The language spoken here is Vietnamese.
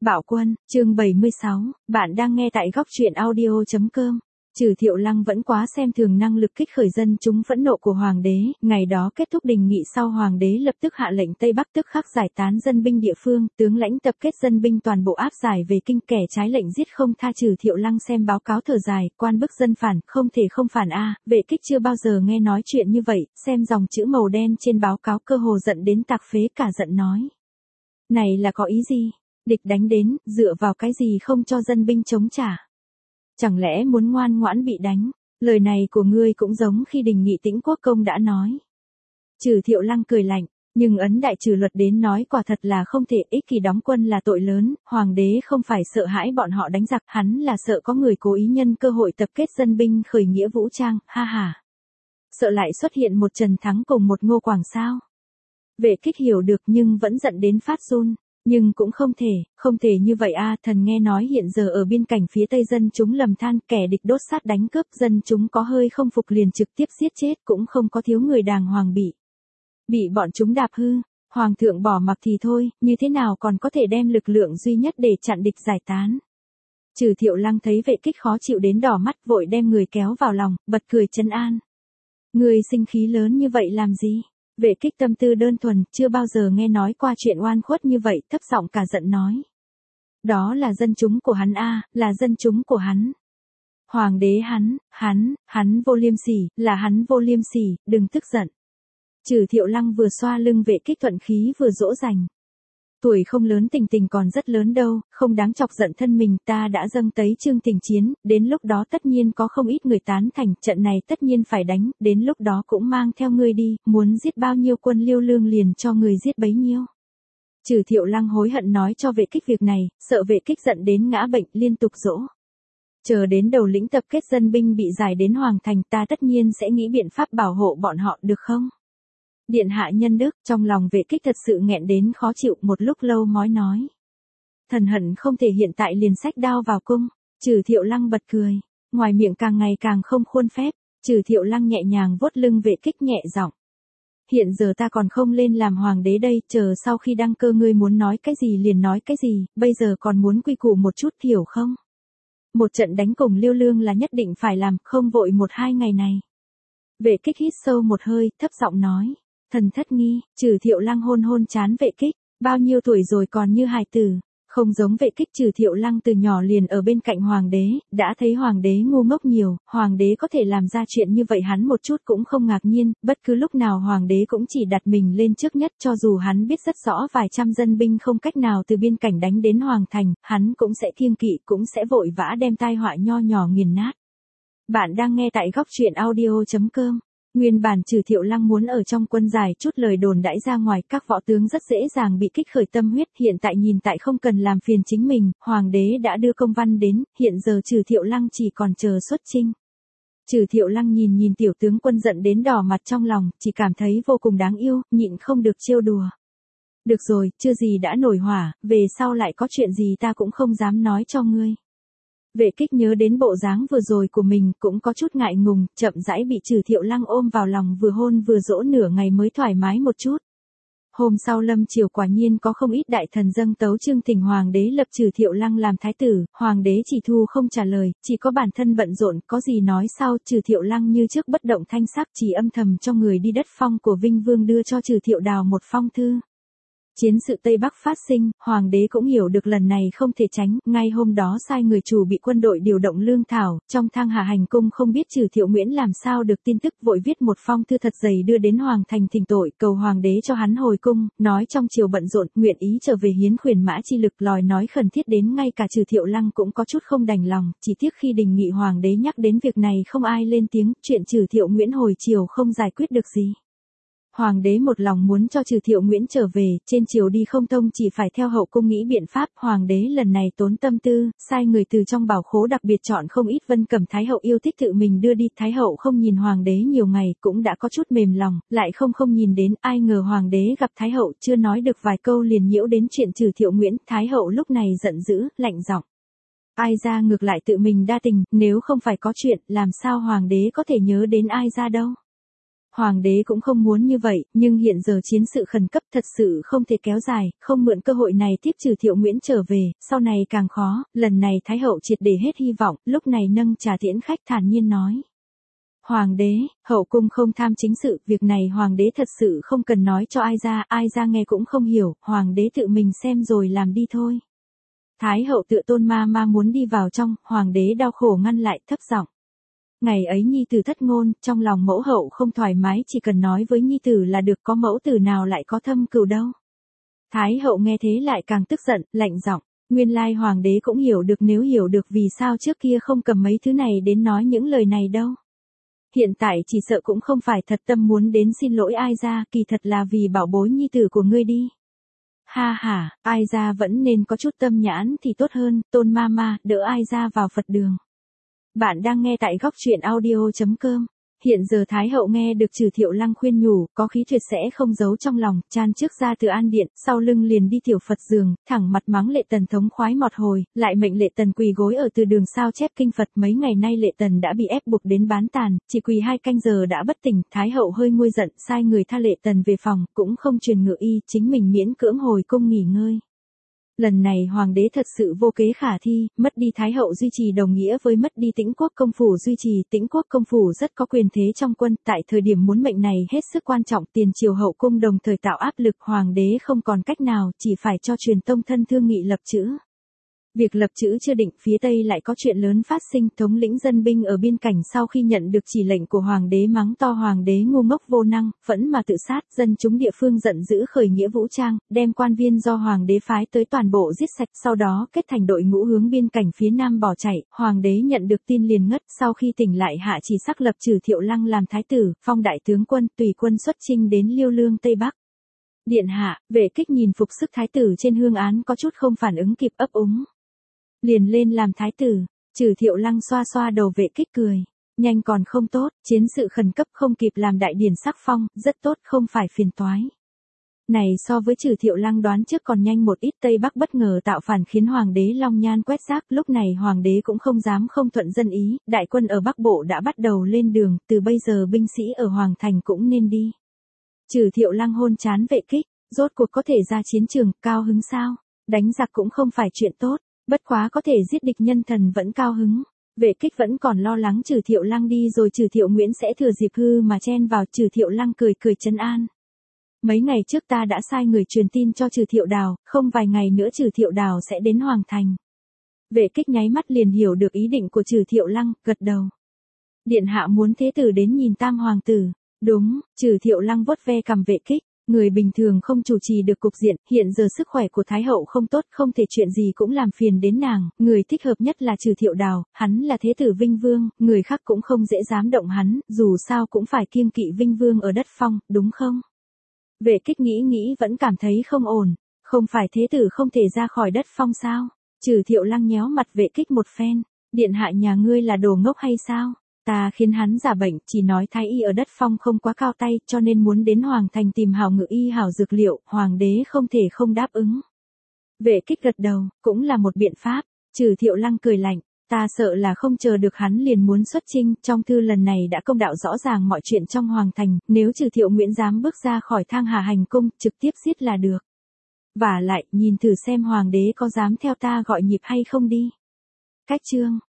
Bạo Quân, chương 76, bạn đang nghe tại góc truyện audio.com. Trừ Thiệu Lăng vẫn quá xem thường năng lực kích khởi dân chúng phẫn nộ của Hoàng đế, ngày đó kết thúc đình nghị sau Hoàng đế lập tức hạ lệnh Tây Bắc tức khắc giải tán dân binh địa phương, tướng lãnh tập kết dân binh toàn bộ áp giải về kinh, kẻ trái lệnh giết không tha. Trừ Thiệu Lăng xem báo cáo thở dài, quan bức dân phản, không thể không phản a. Vệ Kích chưa bao giờ nghe nói chuyện như vậy, xem dòng chữ màu đen trên báo cáo cơ hồ giận đến tạc phế cả giận nói. Này là có ý gì? Địch đánh đến, dựa vào cái gì không cho dân binh chống trả? Chẳng lẽ muốn ngoan ngoãn bị đánh? Lời này của ngươi cũng giống khi đình nghị Tĩnh Quốc Công đã nói. Trừ Thiệu Lăng cười lạnh, nhưng ấn đại trừ luật đến nói quả thật là không thể. Ích kỷ đóng quân là tội lớn, Hoàng đế không phải sợ hãi bọn họ đánh giặc, hắn là sợ có người cố ý nhân cơ hội tập kết dân binh khởi nghĩa vũ trang, ha ha. Sợ lại xuất hiện một Trần Thắng cùng một Ngô Quảng sao? Vệ Kích hiểu được nhưng vẫn giận đến phát run. Nhưng cũng không thể như vậy a. Thần nghe nói hiện giờ ở biên cảnh phía Tây dân chúng lầm than, kẻ địch đốt sát đánh cướp, dân chúng có hơi không phục liền trực tiếp giết chết, cũng không có thiếu người đàng hoàng bị bọn chúng đạp hư. Hoàng thượng bỏ mặc thì thôi, như thế nào còn có thể đem lực lượng duy nhất để chặn địch giải tán. Trừ Thiệu Lăng thấy Vệ Kích khó chịu đến đỏ mắt, vội đem người kéo vào lòng, bật cười trấn an. Người sinh khí lớn như vậy làm gì? Vệ Kích tâm tư đơn thuần, chưa bao giờ nghe nói qua chuyện oan khuất như vậy, thấp giọng cả giận nói. Đó là dân chúng của hắn a, là dân chúng của hắn. Hoàng đế hắn vô liêm sỉ, là hắn vô liêm sỉ, đừng tức giận. Trừ Thiệu Lăng vừa xoa lưng Vệ Kích thuận khí vừa dỗ dành. Tuổi không lớn tình tình còn rất lớn đâu, không đáng chọc giận thân mình, ta đã dâng tấy chương tình chiến, đến lúc đó tất nhiên có không ít người tán thành, trận này tất nhiên phải đánh, đến lúc đó cũng mang theo ngươi đi, muốn giết bao nhiêu quân Liêu Lương liền cho người giết bấy nhiêu. Trừ Thiệu Lăng hối hận nói cho Vệ Kích việc này, sợ Vệ Kích giận đến ngã bệnh, liên tục dỗ. Chờ đến đầu lĩnh tập kết dân binh bị giải đến Hoàng thành, ta tất nhiên sẽ nghĩ biện pháp bảo hộ bọn họ, được không? Điện hạ nhân đức, trong lòng Vệ Kích thật sự nghẹn đến khó chịu, một lúc lâu mói nói. Thần hận không thể hiện tại liền xách đao vào cung. Trừ Thiệu Lăng bật cười, ngoài miệng càng ngày càng không khuôn phép. Trừ Thiệu Lăng nhẹ nhàng vuốt lưng Vệ Kích nhẹ giọng. Hiện giờ ta còn không lên làm hoàng đế đây, chờ sau khi đăng cơ ngươi muốn nói cái gì liền nói cái gì, bây giờ còn muốn quy củ một chút, hiểu không? Một trận đánh cùng Liêu Lương là nhất định phải làm, không vội 1-2 ngày này. Vệ Kích hít sâu một hơi, thấp giọng nói. Thần thất nghi. Trừ Thiệu Lăng hôn trán Vệ Kích, bao nhiêu tuổi rồi còn như hài tử. Không giống Vệ Kích, Trừ Thiệu Lăng từ nhỏ liền ở bên cạnh Hoàng đế, đã thấy Hoàng đế ngu ngốc nhiều, Hoàng đế có thể làm ra chuyện như vậy hắn một chút cũng không ngạc nhiên, bất cứ lúc nào Hoàng đế cũng chỉ đặt mình lên trước nhất, cho dù hắn biết rất rõ vài trăm dân binh không cách nào từ biên cảnh đánh đến Hoàng thành, hắn cũng sẽ kiêng kỵ, cũng sẽ vội vã đem tai họa nho nhỏ nghiền nát. Bạn đang nghe tại góc truyện audio.com. Nguyên bản Trừ Thiệu Lăng muốn ở trong quân giải chút lời đồn đãi ra ngoài, các võ tướng rất dễ dàng bị kích khởi tâm huyết, hiện tại nhìn tại không cần làm phiền chính mình, Hoàng đế đã đưa công văn đến, hiện giờ Trừ Thiệu Lăng chỉ còn chờ xuất chinh. Trừ Thiệu Lăng nhìn tiểu tướng quân giận đến đỏ mặt trong lòng, chỉ cảm thấy vô cùng đáng yêu, nhịn không được trêu đùa. Được rồi, chưa gì đã nổi hỏa, về sau lại có chuyện gì ta cũng không dám nói cho ngươi. Vệ Kích nhớ đến bộ dáng vừa rồi của mình, cũng có chút ngại ngùng, chậm rãi bị Trừ Thiệu Lăng ôm vào lòng vừa hôn vừa dỗ nửa ngày mới thoải mái một chút. Hôm sau lâm chiều quả nhiên có không ít đại thần dâng tấu chương thỉnh Hoàng đế lập Trừ Thiệu Lăng làm thái tử, Hoàng đế chỉ thu không trả lời, chỉ có bản thân bận rộn, có gì nói sau. Trừ Thiệu Lăng như trước bất động thanh sắc, chỉ âm thầm cho người đi đất phong của Vinh Vương đưa cho Trừ Thiệu Đào một phong thư. Chiến sự Tây Bắc phát sinh, Hoàng đế cũng hiểu được lần này không thể tránh, ngay hôm đó sai người chủ bị quân đội điều động lương thảo, trong thang Hà Hành cung không biết Trừ Thiệu Nguyễn làm sao được tin tức, vội viết một phong thư thật dày đưa đến Hoàng thành thỉnh tội, cầu Hoàng đế cho hắn hồi cung, nói trong triều bận rộn, nguyện ý trở về hiến khuyển mã chi lực, lòi nói khẩn thiết đến ngay cả Trừ Thiệu Lăng cũng có chút không đành lòng, chỉ tiếc khi đình nghị Hoàng đế nhắc đến việc này không ai lên tiếng, chuyện Trừ Thiệu Nguyễn hồi triều không giải quyết được gì. Hoàng đế một lòng muốn cho Trừ Thiệu Nguyễn trở về, trên triều đi không thông chỉ phải theo hậu cung nghĩ biện pháp, Hoàng đế lần này tốn tâm tư, sai người từ trong bảo khố đặc biệt chọn không ít Vân Cẩm Thái hậu yêu thích tự mình đưa đi, Thái hậu không nhìn Hoàng đế nhiều ngày, cũng đã có chút mềm lòng, lại không nhìn đến, ai ngờ Hoàng đế gặp Thái hậu, chưa nói được vài câu liền nhiễu đến chuyện Trừ Thiệu Nguyễn, Thái hậu lúc này giận dữ, lạnh giọng. Ai ra ngược lại tự mình đa tình, nếu không phải có chuyện, làm sao Hoàng đế có thể nhớ đến ai ra đâu. Hoàng đế cũng không muốn như vậy, nhưng hiện giờ chiến sự khẩn cấp thật sự không thể kéo dài, không mượn cơ hội này tiếp Trừ Thiệu Nguyễn trở về, sau này càng khó, lần này Thái hậu triệt để hết hy vọng, lúc này nâng trà tiễn khách thản nhiên nói. Hoàng đế, hậu cung không tham chính sự, việc này hoàng đế thật sự không cần nói cho ai ra nghe cũng không hiểu, hoàng đế tự mình xem rồi làm đi thôi. Thái hậu tựa tôn ma muốn đi vào trong, hoàng đế đau khổ ngăn lại, thấp giọng. Ngày ấy nhi tử thất ngôn, trong lòng mẫu hậu không thoải mái, chỉ cần nói với nhi tử là được, có mẫu tử nào lại có thâm cừu đâu. Thái hậu nghe thế lại càng tức giận, lạnh giọng. Nguyên lai hoàng đế cũng hiểu được, nếu hiểu được vì sao trước kia không cầm mấy thứ này đến nói những lời này đâu. Hiện tại chỉ sợ cũng không phải thật tâm muốn đến xin lỗi ai ra, kỳ thật là vì bảo bối nhi tử của ngươi đi. Ha ha, ai ra vẫn nên có chút tâm nhãn thì tốt hơn, tôn ma, đỡ ai ra vào Phật đường. Bạn đang nghe tại góc truyện audio.com. Hiện giờ Thái hậu nghe được Trừ Thiệu Lăng khuyên nhủ, có khí tuyệt sẽ không giấu trong lòng, chan trước ra từ an điện, sau lưng liền đi tiểu Phật giường, thẳng mặt mắng Lệ Tần thống khoái mọt hồi, lại mệnh Lệ Tần quỳ gối ở từ đường sao chép kinh Phật. Mấy ngày nay Lệ Tần đã bị ép buộc đến bán tàn, chỉ quỳ 2 canh giờ đã bất tỉnh. Thái hậu hơi nguôi giận, sai người tha Lệ Tần về phòng, cũng không truyền ngự y, chính mình miễn cưỡng hồi cung nghỉ ngơi. Lần này hoàng đế thật sự vô kế khả thi, mất đi Thái hậu duy trì đồng nghĩa với mất đi Tĩnh Quốc công phủ duy trì. Tĩnh Quốc công phủ rất có quyền thế trong quân, tại thời điểm muốn mệnh này hết sức quan trọng, tiền triều hậu cung đồng thời tạo áp lực, hoàng đế không còn cách nào, chỉ phải cho truyền tông thân thương nghị lập chữ. Việc lập chữ chưa định, phía Tây lại có chuyện lớn phát sinh, thống lĩnh dân binh ở biên cảnh sau khi nhận được chỉ lệnh của hoàng đế mắng to hoàng đế ngu ngốc vô năng, phẫn mà tự sát, dân chúng địa phương giận dữ khởi nghĩa vũ trang, đem quan viên do hoàng đế phái tới toàn bộ giết sạch, sau đó kết thành đội ngũ hướng biên cảnh phía Nam bỏ chạy. Hoàng đế nhận được tin liền ngất, sau khi tỉnh lại hạ chỉ sắc lập Trừ Thiệu Lăng làm thái tử, phong đại tướng quân, tùy quân xuất chinh đến Liêu Lương Tây Bắc. Điện hạ, Vệ Kích nhìn phục sức thái tử trên hương án có chút không phản ứng kịp, ấp úng. Liền lên làm thái tử. Trừ Thiệu Lăng xoa xoa đầu Vệ Kích cười. Nhanh còn không tốt, chiến sự khẩn cấp không kịp làm đại điển sắc phong, rất tốt, không phải phiền toái. Này so với Trừ Thiệu Lăng đoán trước còn nhanh một ít. Tây Bắc bất ngờ tạo phản khiến hoàng đế long nhan quét rác, lúc này hoàng đế cũng không dám không thuận dân ý, đại quân ở Bắc Bộ đã bắt đầu lên đường, từ bây giờ binh sĩ ở Hoàng Thành cũng nên đi. Trừ Thiệu Lăng hôn chán Vệ Kích, rốt cuộc có thể ra chiến trường, cao hứng sao? Đánh giặc cũng không phải chuyện tốt. Bất quá có thể giết địch nhân thần vẫn cao hứng. Vệ Kích vẫn còn lo lắng Trừ Thiệu Lăng đi rồi Trừ Thiệu Nguyễn sẽ thừa dịp hư mà chen vào. Trừ Thiệu Lăng cười trấn an. Mấy ngày trước ta đã sai người truyền tin cho Trừ Thiệu Đào, không vài ngày nữa Trừ Thiệu Đào sẽ đến Hoàng Thành. Vệ Kích nháy mắt liền hiểu được ý định của Trừ Thiệu Lăng, gật đầu. Điện hạ muốn thế tử đến nhìn tam hoàng tử. Đúng, Trừ Thiệu Lăng vuốt ve cằm Vệ Kích. Người bình thường không chủ trì được cục diện, hiện giờ sức khỏe của Thái hậu không tốt, không thể chuyện gì cũng làm phiền đến nàng, người thích hợp nhất là Trừ Thiệu Đào, hắn là thế tử Vinh Vương, người khác cũng không dễ dám động hắn, dù sao cũng phải kiêng kỵ Vinh Vương ở đất phong, đúng không? Vệ Kích nghĩ vẫn cảm thấy không ổn, không phải thế tử không thể ra khỏi đất phong sao? Trừ Thiệu Lăng nhéo mặt Vệ Kích một phen, điện hạ nhà ngươi là đồ ngốc hay sao? Ta khiến hắn giả bệnh, chỉ nói thái y ở đất phong không quá cao tay, cho nên muốn đến Hoàng Thành tìm hảo ngự y hảo dược liệu, hoàng đế không thể không đáp ứng. Vệ Kích gật đầu, cũng là một biện pháp. Trừ Thiệu Lăng cười lạnh, ta sợ là không chờ được hắn liền muốn xuất chinh, trong thư lần này đã công đạo rõ ràng mọi chuyện trong Hoàng Thành, nếu Trừ Thiệu Nguyễn dám bước ra khỏi thang Hà Hành cung, trực tiếp giết là được. Vả lại, nhìn thử xem hoàng đế có dám theo ta gọi nhịp hay không đi. Cách chương